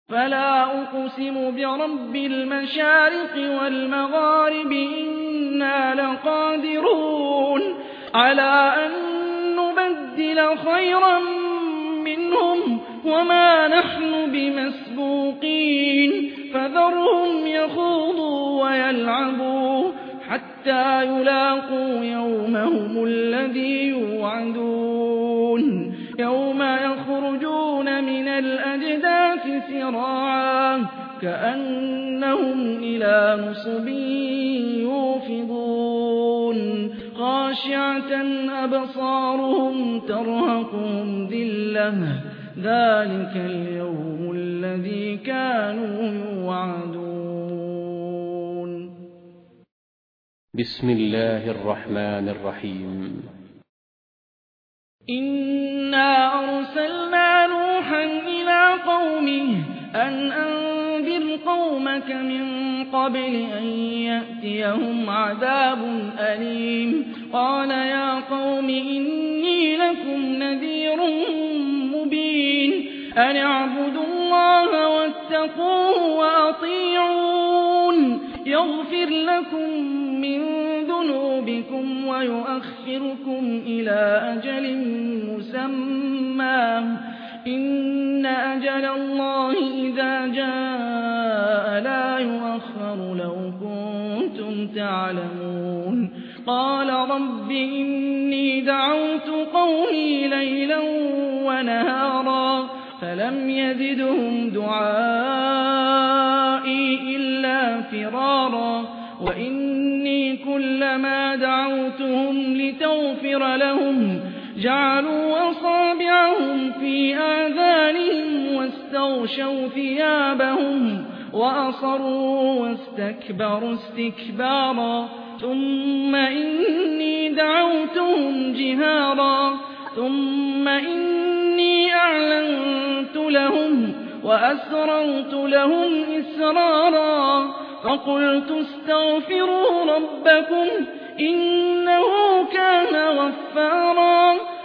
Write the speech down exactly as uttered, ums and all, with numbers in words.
فلا أقسم برب المشارق والمغارب إنا لقادرون على أن نبدل خيرا منهم وما نحن بمسبوقين فذرهم يخوضوا ويلعبوا حتى يلاقوا يومهم الذي يوعدون يوم يخرجون من الأجداث سراعا كأنهم إلى نصب يوفضون خاشعة أبصارهم ترهقهم ذلة ذلك اليوم الذي كانوا يوعدون. بسم الله الرحمن الرحيم. إنا أرسلنا نوحا إلى قومه أن أنذر قومك من قبل أن يأتيهم عذاب أليم قال يا قوم إني لكم نذير مبين أن اعبدوا الله واتقوه وأطيعون يغفر لكم من ذنوبكم ويؤخركم إلى أجل مسمى إن أجل الله إذا جاء لا يؤخر لو كنتم تعلمون قال رب إني دعوت قومي ليلا ونهارا فلم يزدهم دعائي إلا فرارا وإني كلما دعوتهم لتغفر لهم جعلوا أصابعهم في آذانهم واستغشوا ثيابهم وأصروا واستكبروا استكبارا ثم إني دعوتهم جهارا ثم إني أعلنت لهم وأسررت لهم إسرارا فقلت استغفروا ربكم إنه كان غفارا